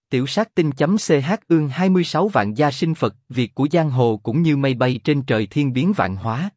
Tiểu sát tinh.ch ương 26 vạn gia sinh Phật, việc của giang hồ cũng như mây bay trên trời thiên biến vạn hóa.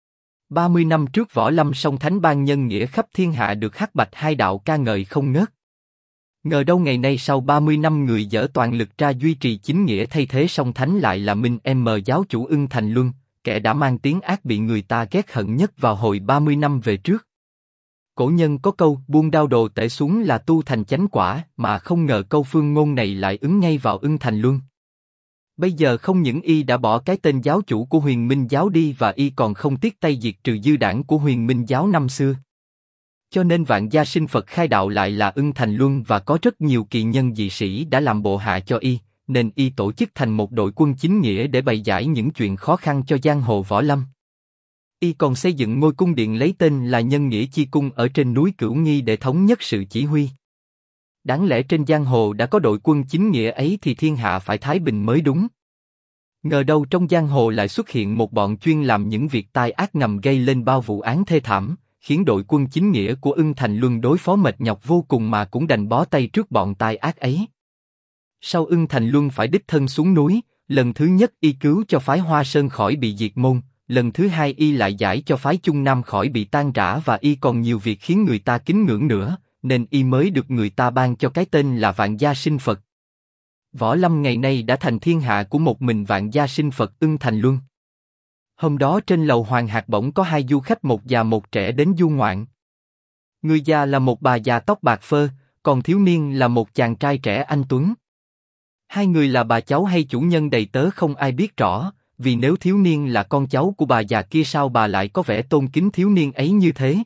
30 năm trước Võ Lâm song thánh ban nhân nghĩa khắp thiên hạ được Hắc Bạch hai đạo ca ngợi không ngớt. Ngờ đâu ngày nay sau 30 năm người dở toàn lực ra duy trì chính nghĩa thay thế song thánh lại là Minh M giáo chủ Ưng Thành Luân, kẻ đã mang tiếng ác bị người ta ghét hận nhất vào hồi 30 năm về trước. Cổ nhân có câu buông đao đồ tể xuống là tu thành chánh quả, mà không ngờ câu phương ngôn này lại ứng ngay vào Ưng Thành Luân. Bây giờ không những y đã bỏ cái tên giáo chủ của Huyền Minh giáo đi và y còn không tiếc tay diệt trừ dư đảng của Huyền Minh giáo năm xưa. Cho nên vạn gia sinh Phật khai đạo lại là Ưng Thành Luân và có rất nhiều kỳ nhân dị sĩ đã làm bộ hạ cho y, nên y tổ chức thành một đội quân chính nghĩa để bày giải những chuyện khó khăn cho giang hồ võ lâm. Y còn xây dựng ngôi cung điện lấy tên là Nhân Nghĩa Chi Cung ở trên núi Cửu Nghi để thống nhất sự chỉ huy. Đáng lẽ trên giang hồ đã có đội quân chính nghĩa ấy thì thiên hạ phải thái bình mới đúng. Ngờ đâu trong giang hồ lại xuất hiện một bọn chuyên làm những việc tai ác ngầm gây lên bao vụ án thê thảm, khiến đội quân chính nghĩa của Ưng Thành Luân đối phó mệt nhọc vô cùng mà cũng đành bó tay trước bọn tai ác ấy. Sau Ưng Thành Luân phải đích thân xuống núi, lần thứ nhất y cứu cho phái Hoa Sơn khỏi bị diệt môn, lần thứ hai y lại giải cho phái Chung Nam khỏi bị tan rã và y còn nhiều việc khiến người ta kính ngưỡng nữa, nên y mới được người ta ban cho cái tên là Vạn Gia Sinh Phật. Võ lâm ngày nay đã thành thiên hạ của một mình Vạn Gia Sinh Phật Ưng Thành Luân. Hôm đó trên lầu Hoàng Hạc bỗng có hai du khách một già một trẻ đến du ngoạn. Người già là một bà già tóc bạc phơ, còn thiếu niên là một chàng trai trẻ anh tuấn. Hai người là bà cháu hay chủ nhân đầy tớ không ai biết rõ, vì nếu thiếu niên là con cháu của bà già kia sao bà lại có vẻ tôn kính thiếu niên ấy như thế?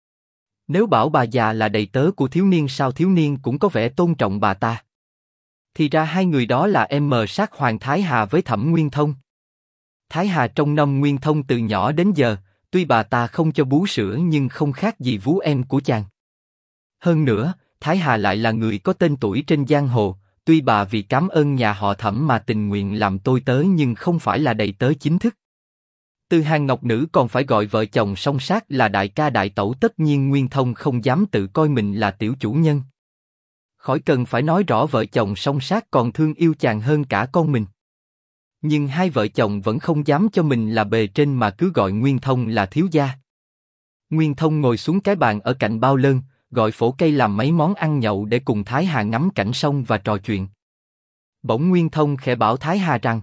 Nếu bảo bà già là đầy tớ của thiếu niên sao thiếu niên cũng có vẻ tôn trọng bà ta? Thì ra hai người đó là sát Hoàng Thái Hà với Thẩm Nguyên Thông. Thái Hà trông nom Nguyên Thông từ nhỏ đến giờ, tuy bà ta không cho bú sữa nhưng không khác gì vú em của chàng. Hơn nữa, Thái Hà lại là người có tên tuổi trên giang hồ, tuy bà vì cảm ơn nhà họ Thẩm mà tình nguyện làm tôi tớ nhưng không phải là đầy tớ chính thức. Từ hàng ngọc nữ còn phải gọi vợ chồng song sát là đại ca đại tẩu, tất nhiên Nguyên Thông không dám tự coi mình là tiểu chủ nhân. Khỏi cần phải nói rõ vợ chồng song sát còn thương yêu chàng hơn cả con mình. Nhưng hai vợ chồng vẫn không dám cho mình là bề trên mà cứ gọi Nguyên Thông là thiếu gia. Nguyên Thông ngồi xuống cái bàn ở cạnh bao lơn, gọi phổ cây làm mấy món ăn nhậu để cùng Thái Hà ngắm cảnh sông và trò chuyện. Bỗng Nguyên Thông khẽ bảo Thái Hà rằng: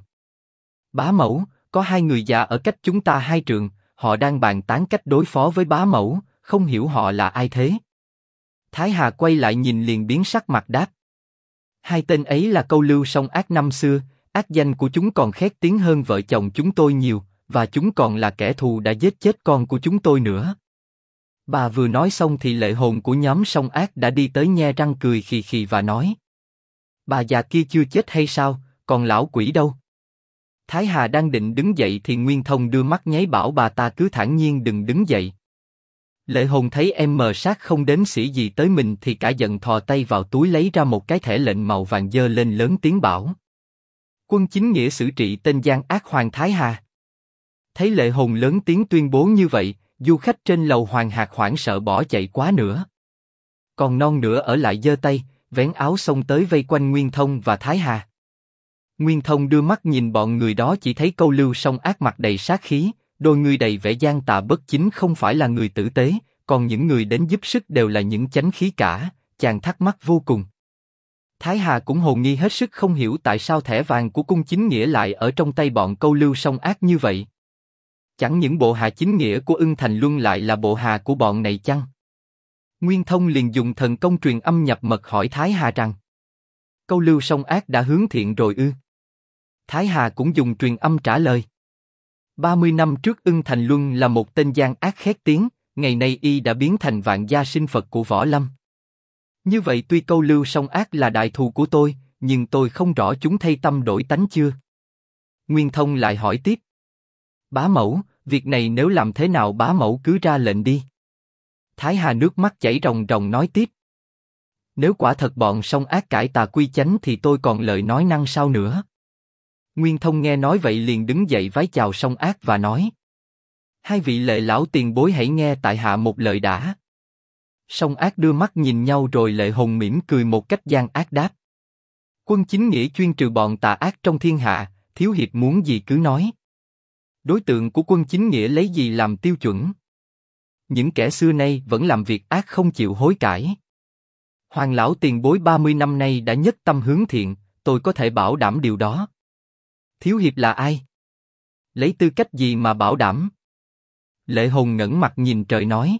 Bá mẫu, có hai người già ở cách chúng ta 2 trượng, họ đang bàn tán cách đối phó với bá mẫu, không hiểu họ là ai thế? Thái Hà quay lại nhìn liền biến sắc mặt đáp: Hai tên ấy là Câu Lưu Song Ác năm xưa, ác danh của chúng còn khét tiếng hơn vợ chồng chúng tôi nhiều, và chúng còn là kẻ thù đã giết chết con của chúng tôi nữa. Bà vừa nói xong thì lệ hồn của nhóm Song Ác đã đi tới nhe răng cười khì khì và nói: Bà già kia chưa chết hay sao, còn lão quỷ đâu? Thái Hà đang định đứng dậy thì Nguyên Thông đưa mắt nháy bảo bà ta cứ thản nhiên đừng đứng dậy. Lệ hồn thấy sát không đếm xỉa gì tới mình thì cả giận thò tay vào túi lấy ra một cái thẻ lệnh màu vàng giơ lên lớn tiếng bảo: Quân chính nghĩa xử trị tên gian ác Hoàng Thái Hà. Thấy lệ hồn lớn tiếng tuyên bố như vậy, du khách trên lầu Hoàng Hạc hoảng sợ bỏ chạy quá nữa. Còn non nữa ở lại giơ tay, vén áo xông tới vây quanh Nguyên Thông và Thái Hà. Nguyên Thông đưa mắt nhìn bọn người đó chỉ thấy Câu Lưu Song Ác mặt đầy sát khí, đôi người đầy vẻ gian tà bất chính không phải là người tử tế, còn những người đến giúp sức đều là những chánh khí cả, chàng thắc mắc vô cùng. Thái Hà cũng hồn nghi hết sức không hiểu tại sao thẻ vàng của cung chính nghĩa lại ở trong tay bọn Câu Lưu Song Ác như vậy. Chẳng những bộ hạ chính nghĩa của Ưng Thành Luân lại là bộ hạ của bọn này chăng? Nguyên Thông liền dùng thần công truyền âm nhập mật hỏi Thái Hà rằng: Câu Lưu Song Ác đã hướng thiện rồi ư? Thái Hà cũng dùng truyền âm trả lời: 30 năm trước Ưng Thành Luân là một tên gian ác khét tiếng, ngày nay y đã biến thành Vạn Gia Sinh Phật của võ lâm. Như vậy tuy Câu Lưu Song Ác là đại thù của tôi, nhưng tôi không rõ chúng thay tâm đổi tánh chưa? Nguyên Thông lại hỏi tiếp: Bá mẫu, việc này nếu làm thế nào bá mẫu cứ ra lệnh đi. Thái Hà nước mắt chảy ròng ròng nói tiếp: Nếu quả thật bọn Song Ác cải tà quy chánh thì tôi còn lời nói năng sao nữa. Nguyên Thông nghe nói vậy liền đứng dậy vái chào Song Ác và nói: Hai vị lệ lão tiền bối hãy nghe tại hạ một lời đã. Song Ác đưa mắt nhìn nhau rồi lệ hồn mỉm cười một cách gian ác đáp: Quân chính nghĩa chuyên trừ bọn tà ác trong thiên hạ, thiếu hiệp muốn gì cứ nói. Đối tượng của quân chính nghĩa lấy gì làm tiêu chuẩn? Những kẻ xưa nay vẫn làm việc ác không chịu hối cải. Hoàng lão tiền bối 30 năm nay đã nhất tâm hướng thiện, tôi có thể bảo đảm điều đó. Thiếu hiệp là ai? Lấy tư cách gì mà bảo đảm? Lệ Hồn ngẩng mặt nhìn trời nói.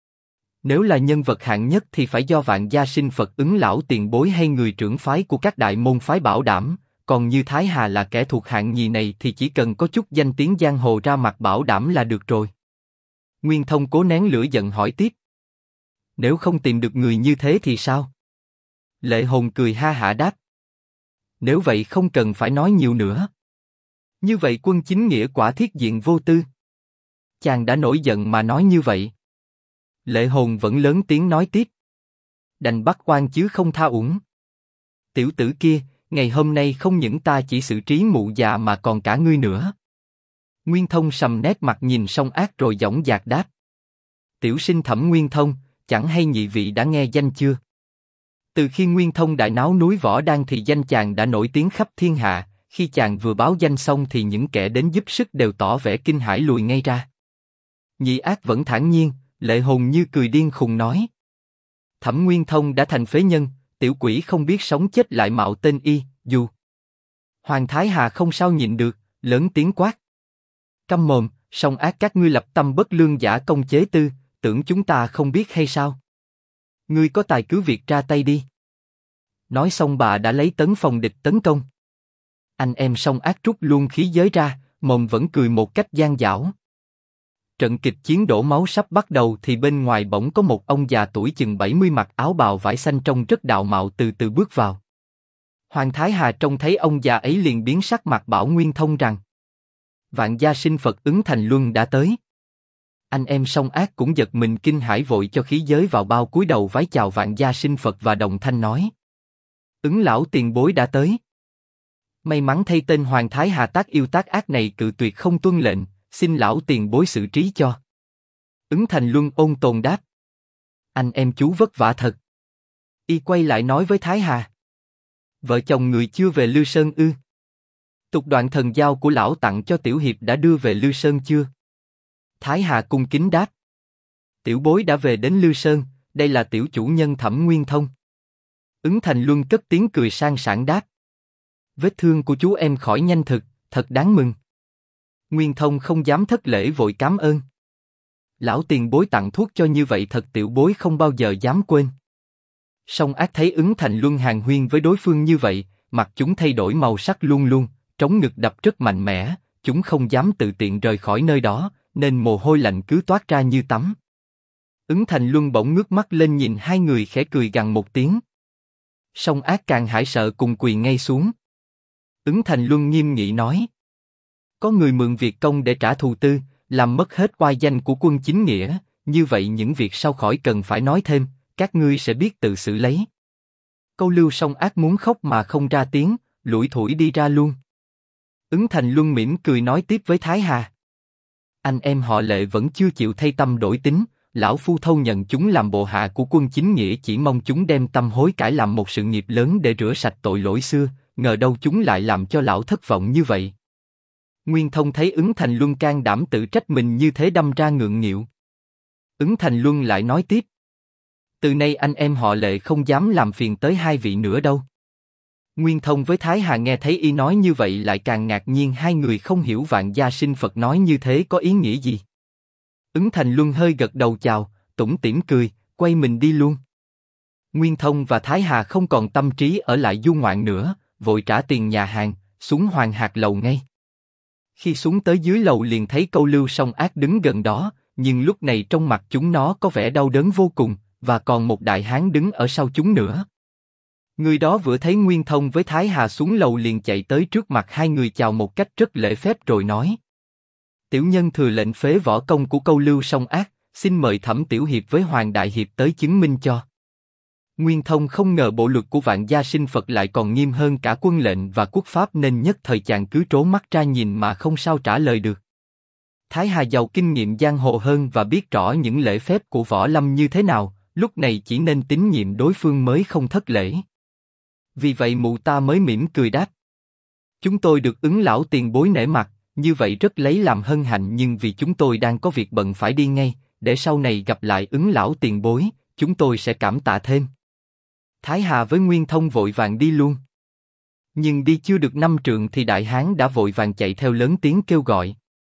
Nếu là nhân vật hạng nhất thì phải do Vạn Gia Sinh Phật Ứng lão tiền bối hay người trưởng phái của các đại môn phái bảo đảm, còn như Thái Hà là kẻ thuộc hạng nhì này thì chỉ cần có chút danh tiếng giang hồ ra mặt bảo đảm là được rồi. Nguyên Thông cố nén lửa giận hỏi tiếp. Nếu không tìm được người như thế thì sao? Lệ Hồn cười ha hả đáp. Nếu vậy không cần phải nói nhiều nữa. Như vậy quân chính nghĩa quả thiết diện vô tư. Chàng đã nổi giận mà nói như vậy. Lệ Hồn vẫn lớn tiếng nói tiếp. Đành bắt oan chứ không tha uổng. Tiểu tử kia, ngày hôm nay không những ta chỉ xử trí mụ già mà còn cả ngươi nữa. Nguyên Thông sầm nét mặt nhìn Song Ác rồi dõng dạc đáp. Tiểu sinh Thẩm Nguyên Thông, chẳng hay nhị vị đã nghe danh chưa? Từ khi Nguyên Thông đại náo núi Võ Đan thì danh chàng đã nổi tiếng khắp thiên hạ, khi chàng vừa báo danh xong thì những kẻ đến giúp sức đều tỏ vẻ kinh hãi lùi ngay ra. Nhị Ác vẫn thản nhiên, Lệ Hồn như cười điên khùng nói. Thẩm Nguyên Thông đã thành phế nhân, tiểu quỷ không biết sống chết lại mạo tên y, dù. Hoàng Thái Hà không sao nhịn được, lớn tiếng quát. Câm mồm, Song Ác các ngươi lập tâm bất lương giả công chế tư, tưởng chúng ta không biết hay sao? Ngươi có tài cứ việc ra tay đi. Nói xong bà đã lấy tấn phòng địch tấn công. Anh em Song Ác trút luôn khí giới ra, mồm vẫn cười một cách gian dảo. Trận kịch chiến đổ máu sắp bắt đầu thì bên ngoài bỗng có một ông già tuổi chừng 70 mặc áo bào vải xanh trông rất đạo mạo từ từ bước vào. Hoàng Thái Hà trông thấy ông già ấy liền biến sắc mặt bảo Nguyên Thông rằng Vạn Gia Sinh Phật Ứng Thành Luân đã tới. Anh em Song Ác cũng giật mình kinh hãi vội cho khí giới vào bao cúi đầu vái chào Vạn Gia Sinh Phật và đồng thanh nói. Ứng lão tiền bối đã tới. May mắn thay tên Hoàng Thái Hà tác yêu tác ác này cự tuyệt không tuân lệnh, xin lão tiền bối xử trí cho. Ứng Thành Luân ôn tồn đáp. Anh em chú vất vả thật. Y quay lại nói với Thái Hà. Vợ chồng người chưa về Lư Sơn ư? Tục đoạn thần giao của lão tặng cho tiểu hiệp đã đưa về Lư Sơn chưa? Thái Hà cung kính đáp. Tiểu bối đã về đến Lư Sơn, đây là tiểu chủ nhân Thẩm Nguyên Thông. Ứng Thành Luân cất tiếng cười sang sảng đáp. Vết thương của chú em khỏi nhanh thực, thật đáng mừng. Nguyên Thông không dám thất lễ vội cám ơn. Lão tiền bối tặng thuốc cho như vậy thật tiểu bối không bao giờ dám quên. Song Ác thấy Ứng Thành Luân hàn huyên với đối phương như vậy, mặt chúng thay đổi màu sắc luôn luôn, trống ngực đập rất mạnh mẽ, chúng không dám tự tiện rời khỏi nơi đó, nên mồ hôi lạnh cứ toát ra như tắm. Ứng Thành Luân bỗng ngước mắt lên nhìn hai người khẽ cười gằn một tiếng. Song Ác càng hãi sợ cùng quỳ ngay xuống. Ứng Thành Luân nghiêm nghị nói. Có người mượn việc công để trả thù tư, làm mất hết oai danh của quân chính nghĩa, như vậy những việc sau khỏi cần phải nói thêm, các ngươi sẽ biết tự xử lấy. Câu lưu Song Ác muốn khóc mà không ra tiếng, lủi thủi đi ra luôn. Ứng Thành Luân mỉm cười nói tiếp với Thái Hà. Anh em họ Lệ vẫn chưa chịu thay tâm đổi tính, lão phu thâu nhận chúng làm bộ hạ của quân chính nghĩa chỉ mong chúng đem tâm hối cải làm một sự nghiệp lớn để rửa sạch tội lỗi xưa, ngờ đâu chúng lại làm cho lão thất vọng như vậy. Nguyên Thông thấy Ứng Thành Luân can đảm tự trách mình như thế đâm ra ngượng nghịu. Ứng Thành Luân lại nói tiếp. Từ nay anh em họ Lệ không dám làm phiền tới hai vị nữa đâu. Nguyên Thông với Thái Hà nghe thấy y nói như vậy lại càng ngạc nhiên, hai người không hiểu Vạn Gia Sinh Phật nói như thế có ý nghĩa gì. Ứng Thành Luân hơi gật đầu chào, tủm tỉm cười, quay mình đi luôn. Nguyên Thông và Thái Hà không còn tâm trí ở lại du ngoạn nữa, vội trả tiền nhà hàng, xuống Hoàng Hạc lầu ngay. Khi xuống tới dưới lầu liền thấy Câu Lưu Song Ác đứng gần đó, nhưng lúc này trong mặt chúng nó có vẻ đau đớn vô cùng, và còn một đại hán đứng ở sau chúng nữa. Người đó vừa thấy Nguyên Thông với Thái Hà xuống lầu liền chạy tới trước mặt hai người chào một cách rất lễ phép rồi nói. Tiểu nhân thừa lệnh phế võ công của Câu Lưu Song Ác, xin mời Thẩm Tiểu Hiệp với Hoàng Đại Hiệp tới chứng minh cho. Nguyên Thông không ngờ bộ luật của Vạn Gia Sinh Phật lại còn nghiêm hơn cả quân lệnh và quốc pháp nên nhất thời chàng cứ trố mắt ra nhìn mà không sao trả lời được. Thái Hà giàu kinh nghiệm giang hồ hơn và biết rõ những lễ phép của võ lâm như thế nào, lúc này chỉ nên tín nhiệm đối phương mới không thất lễ. Vì vậy mụ ta mới mỉm cười đáp. Chúng tôi được Ứng lão tiền bối nể mặt, như vậy rất lấy làm hân hạnh, nhưng vì chúng tôi đang có việc bận phải đi ngay, để sau này gặp lại Ứng lão tiền bối, chúng tôi sẽ cảm tạ thêm. Thái Hà với Nguyên Thông vội vàng đi luôn. Nhưng đi chưa được 5 trượng thì đại hán đã vội vàng chạy theo lớn tiếng kêu gọi.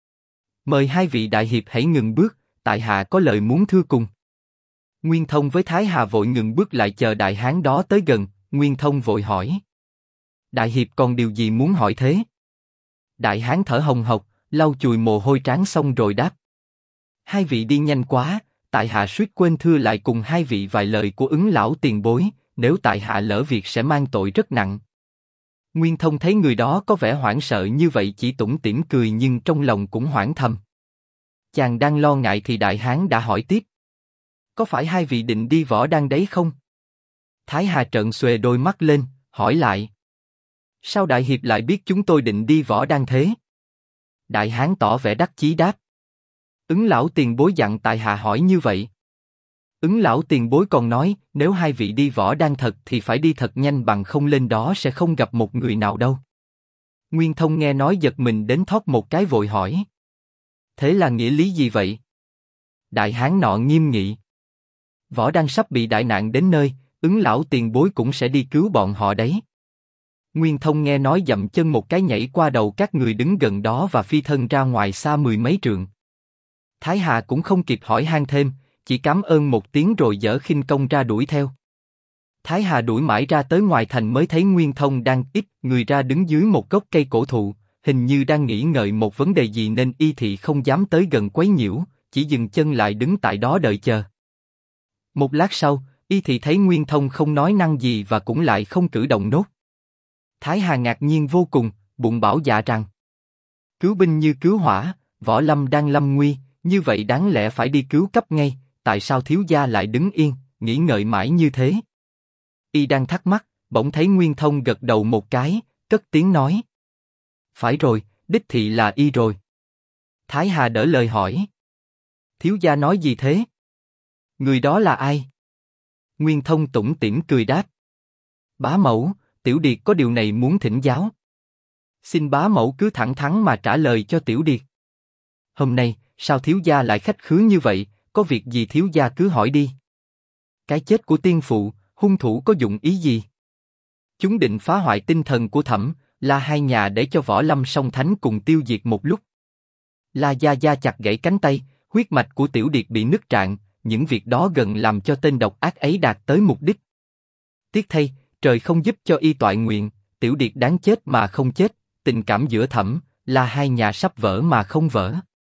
Mời hai vị đại hiệp hãy ngừng bước, tại hạ có lời muốn thưa cùng. Nguyên Thông với Thái Hà vội ngừng bước lại chờ đại hán đó tới gần. Nguyên Thông vội hỏi. Đại hiệp còn điều gì muốn hỏi thế? Đại hán thở hồng hộc, lau chùi mồ hôi trán xong rồi đáp. Hai vị đi nhanh quá, tại hạ suýt quên thưa lại cùng hai vị vài lời của Ứng lão tiền bối, nếu tại hạ lỡ việc sẽ mang tội rất nặng. Nguyên Thông thấy người đó có vẻ hoảng sợ như vậy chỉ tủm tỉm cười, nhưng trong lòng cũng hoảng thầm. Chàng đang lo ngại thì đại hán đã hỏi tiếp. Có phải hai vị định đi Võ Đăng đấy không? Thái Hà trợn xuề đôi mắt lên, hỏi lại. Sao đại hiệp lại biết chúng tôi định đi Võ Đăng thế? Đại hán tỏ vẻ đắc chí đáp. Ứng lão tiền bối dặn tại hạ hỏi như vậy. Ứng lão tiền bối còn nói, nếu hai vị đi Võ Đăng thật thì phải đi thật nhanh, bằng không lên đó sẽ không gặp một người nào đâu. Nguyên Thông nghe nói giật mình đến thoát một cái vội hỏi. Thế là nghĩa lý gì vậy? Đại hán nọ nghiêm nghị. Võ Đăng sắp bị đại nạn đến nơi, Ứng lão tiền bối cũng sẽ đi cứu bọn họ đấy. Nguyên Thông nghe nói dậm chân một cái nhảy qua đầu các người đứng gần đó và phi thân ra ngoài xa 10 mấy trượng. Thái Hà cũng không kịp hỏi han thêm, chỉ cảm ơn một tiếng rồi giở khinh công ra đuổi theo. Thái Hà đuổi mãi ra tới ngoài thành mới thấy Nguyên Thông đang ít người ra đứng dưới một gốc cây cổ thụ, hình như đang nghĩ ngợi một vấn đề gì nên y thị không dám tới gần quấy nhiễu, chỉ dừng chân lại đứng tại đó đợi chờ. Một lát sau, y thị thấy Nguyên Thông không nói năng gì và cũng lại không cử động nốt. Thái Hà ngạc nhiên vô cùng, bụng bảo dạ rằng: cứu binh như cứu hỏa, võ lâm đang lâm nguy, như vậy đáng lẽ phải đi cứu cấp ngay, tại sao thiếu gia lại đứng yên, nghĩ ngợi mãi như thế? Y đang thắc mắc, bỗng thấy Nguyên Thông gật đầu một cái, cất tiếng nói: phải rồi, đích thị là y rồi. Thái Hà đỡ lời hỏi: thiếu gia nói gì thế? Người đó là ai? Nguyên Thông tủm tỉm cười đáp: bá mẫu, tiểu điệt có điều này muốn thỉnh giáo. Xin bá mẫu cứ thẳng thắn mà trả lời cho tiểu điệt. Hôm nay, sao thiếu gia lại khách khứa như vậy, có việc gì thiếu gia cứ hỏi đi. Cái chết của tiên phụ, hung thủ có dụng ý gì? Chúng định phá hoại tinh thần của Thẩm, La hai nhà để cho Võ Lâm song thánh cùng tiêu diệt một lúc. La Gia Gia chặt gãy cánh tay, huyết mạch của tiểu điệt bị nứt rạn, những việc đó gần làm cho tên độc ác ấy đạt tới mục đích. Tiếc thay, trời không giúp cho y toại nguyện, tiểu điệt đáng chết mà không chết, tình cảm giữa Thẩm, La hai nhà sắp vỡ mà không vỡ.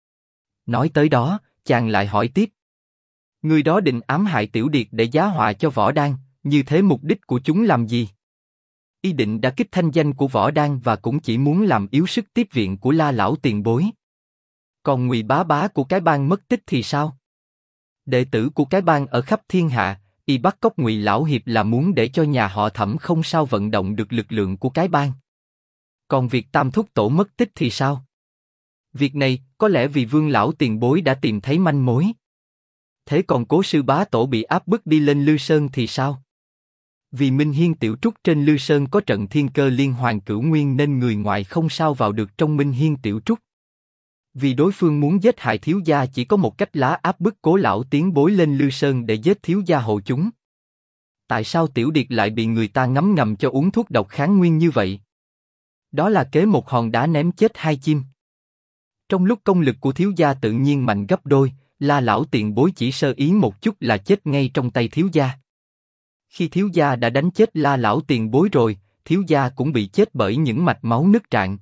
Nói tới đó, chàng lại hỏi tiếp: người đó định ám hại tiểu điệt để giá họa cho Võ Đăng, như thế mục đích của chúng làm gì? Y định đã kích thanh danh của Võ Đăng và cũng chỉ muốn làm yếu sức tiếp viện của La lão tiền bối. Còn Ngụy bá bá của cái bang mất tích thì sao? Đệ tử của cái bang ở khắp thiên hạ, y bắt cóc Ngụy lão hiệp là muốn để cho nhà họ Thẩm không sao vận động được lực lượng của cái bang. Còn việc Tam thúc tổ mất tích thì sao? Việc này có lẽ vì Vương lão tiền bối đã tìm thấy manh mối. Thế còn Cố sư bá tổ bị áp bức đi lên Lư Sơn thì sao? Vì Minh Hiên Tiểu Trúc trên Lư Sơn có trận thiên cơ liên hoàn cửu nguyên nên người ngoài không sao vào được trong Minh Hiên Tiểu Trúc. Vì đối phương muốn giết hại thiếu gia chỉ có một cách lá áp bức Cố lão tiến bối lên Lư Sơn để giết thiếu gia hộ chúng. Tại sao tiểu điệt lại bị người ta ngấm ngầm cho uống thuốc độc kháng nguyên như vậy? Đó là kế một hòn đá ném chết hai chim. Trong lúc công lực của thiếu gia tự nhiên mạnh gấp đôi, La lão tiền bối chỉ sơ ý một chút là chết ngay trong tay thiếu gia. Khi thiếu gia đã đánh chết La lão tiền bối rồi, thiếu gia cũng bị chết bởi những mạch máu nứt rạn.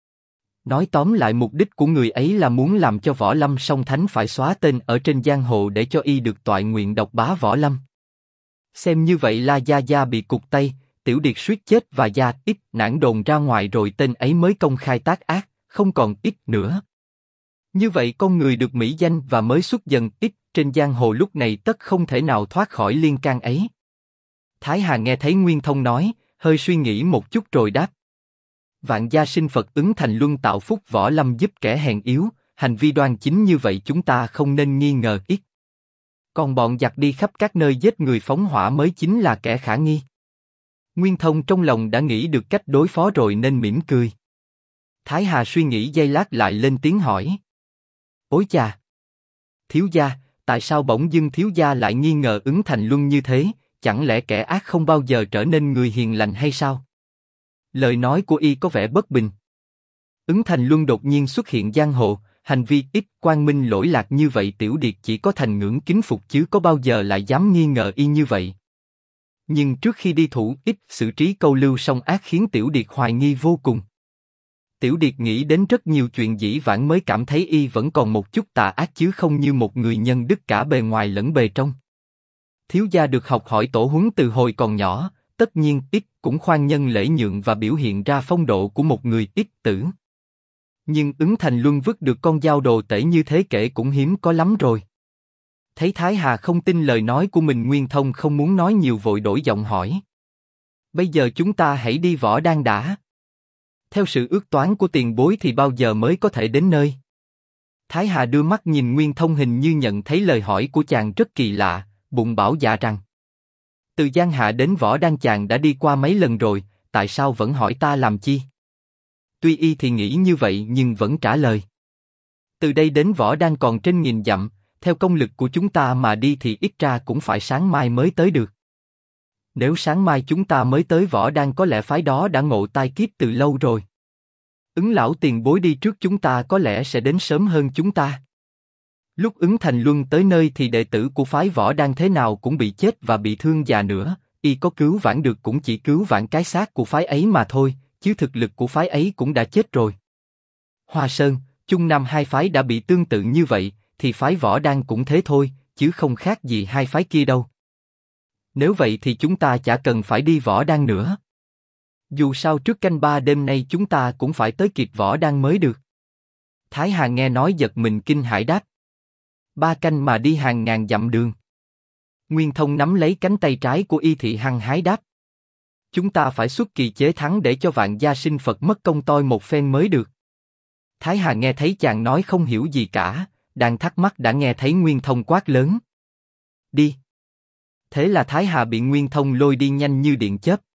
Nói tóm lại mục đích của người ấy là muốn làm cho Võ Lâm song thánh phải xóa tên ở trên giang hồ để cho y được toại nguyện độc bá Võ Lâm. Xem như vậy La Gia Gia bị cụt tay, tiểu điệt suýt chết và Gia ít nản đồn ra ngoài rồi tên ấy mới công khai tác ác, không còn ít nữa. Như vậy con người được mỹ danh và mới xuất dần ít trên giang hồ lúc này tất không thể nào thoát khỏi liên can ấy. Thái Hà nghe thấy Nguyên Thông nói, hơi suy nghĩ một chút rồi đáp: vạn gia sinh Phật ứng thành luân tạo phúc, Võ Lâm giúp kẻ hèn yếu, hành vi đoan chính như vậy chúng ta không nên nghi ngờ ít. Còn bọn giặc đi khắp các nơi giết người phóng hỏa mới chính là kẻ khả nghi. Nguyên Thông trong lòng đã nghĩ được cách đối phó rồi nên mỉm cười. Thái Hà suy nghĩ giây lát lại lên tiếng hỏi. Ối chà! Thiếu gia, tại sao bỗng dưng thiếu gia lại nghi ngờ Ứng Thành Luân như thế, chẳng lẽ kẻ ác không bao giờ trở nên người hiền lành hay sao? Lời nói của y có vẻ bất bình. Ứng Thành Luân đột nhiên xuất hiện giang hồ, hành vi ít quang minh lỗi lạc như vậy Tiểu Điệt chỉ có thành ngưỡng kính phục chứ có bao giờ lại dám nghi ngờ y như vậy. Nhưng trước khi đi thủ ít xử trí câu lưu song ác khiến Tiểu Điệt hoài nghi vô cùng. Tiểu Điệt nghĩ đến rất nhiều chuyện dĩ vãng mới cảm thấy y vẫn còn một chút tà ác chứ không như một người nhân đức cả bề ngoài lẫn bề trong. Thiếu gia được học hỏi tổ huấn từ hồi còn nhỏ, tất nhiên ít cũng khoan nhân lễ nhượng và biểu hiện ra phong độ của một người ít tử. Nhưng Ứng Thành Luân vứt được con dao đồ tể như thế kể cũng hiếm có lắm rồi. Thấy Thái Hà không tin lời nói của mình, Nguyên Thông không muốn nói nhiều vội đổi giọng hỏi. Bây giờ chúng ta hãy đi Võ Đan đã. Theo sự ước toán của tiền bối thì bao giờ mới có thể đến nơi? Thái Hà đưa mắt nhìn Nguyên Thông, hình như nhận thấy lời hỏi của chàng rất kỳ lạ, bụng bảo dạ rằng. Từ Giang Hạ đến Võ Đan chàng đã đi qua mấy lần rồi, tại sao vẫn hỏi ta làm chi? Tuy y thì nghĩ như vậy nhưng vẫn trả lời. Từ đây đến Võ Đan còn trên 1000 dặm, theo công lực của chúng ta mà đi thì ít ra cũng phải sáng mai mới tới được. Nếu sáng mai chúng ta mới tới Võ Đan có lẽ phái đó đã ngộ tai kiếp từ lâu rồi. Ứng lão tiền bối đi trước chúng ta có lẽ sẽ đến sớm hơn chúng ta. Lúc Ứng Thành Luân tới nơi thì đệ tử của phái Võ Đan thế nào cũng bị chết và bị thương già nữa, y có cứu vãn được cũng chỉ cứu vãn cái xác của phái ấy mà thôi, chứ thực lực của phái ấy cũng đã chết rồi. Hoa Sơn, Trung Nam hai phái đã bị tương tự như vậy, thì phái Võ Đan cũng thế thôi, chứ không khác gì hai phái kia đâu. Nếu vậy thì chúng ta chả cần phải đi Võ Đan nữa. Dù sao trước canh 3 đêm nay chúng ta cũng phải tới kịp Võ Đan mới được. Thái Hà nghe nói giật mình kinh hãi đáp. 3 canh mà đi hàng ngàn dặm đường. Nguyên Thông nắm lấy cánh tay trái của y thị hăng hái đáp. Chúng ta phải xuất kỳ chế thắng để cho Vạn Gia Sinh Phật mất công toi một phen mới được. Thái Hà nghe thấy chàng nói không hiểu gì cả, đang thắc mắc đã nghe thấy Nguyên Thông quát lớn. Đi! Thế là Thái Hà bị Nguyên Thông lôi đi nhanh như điện chớp.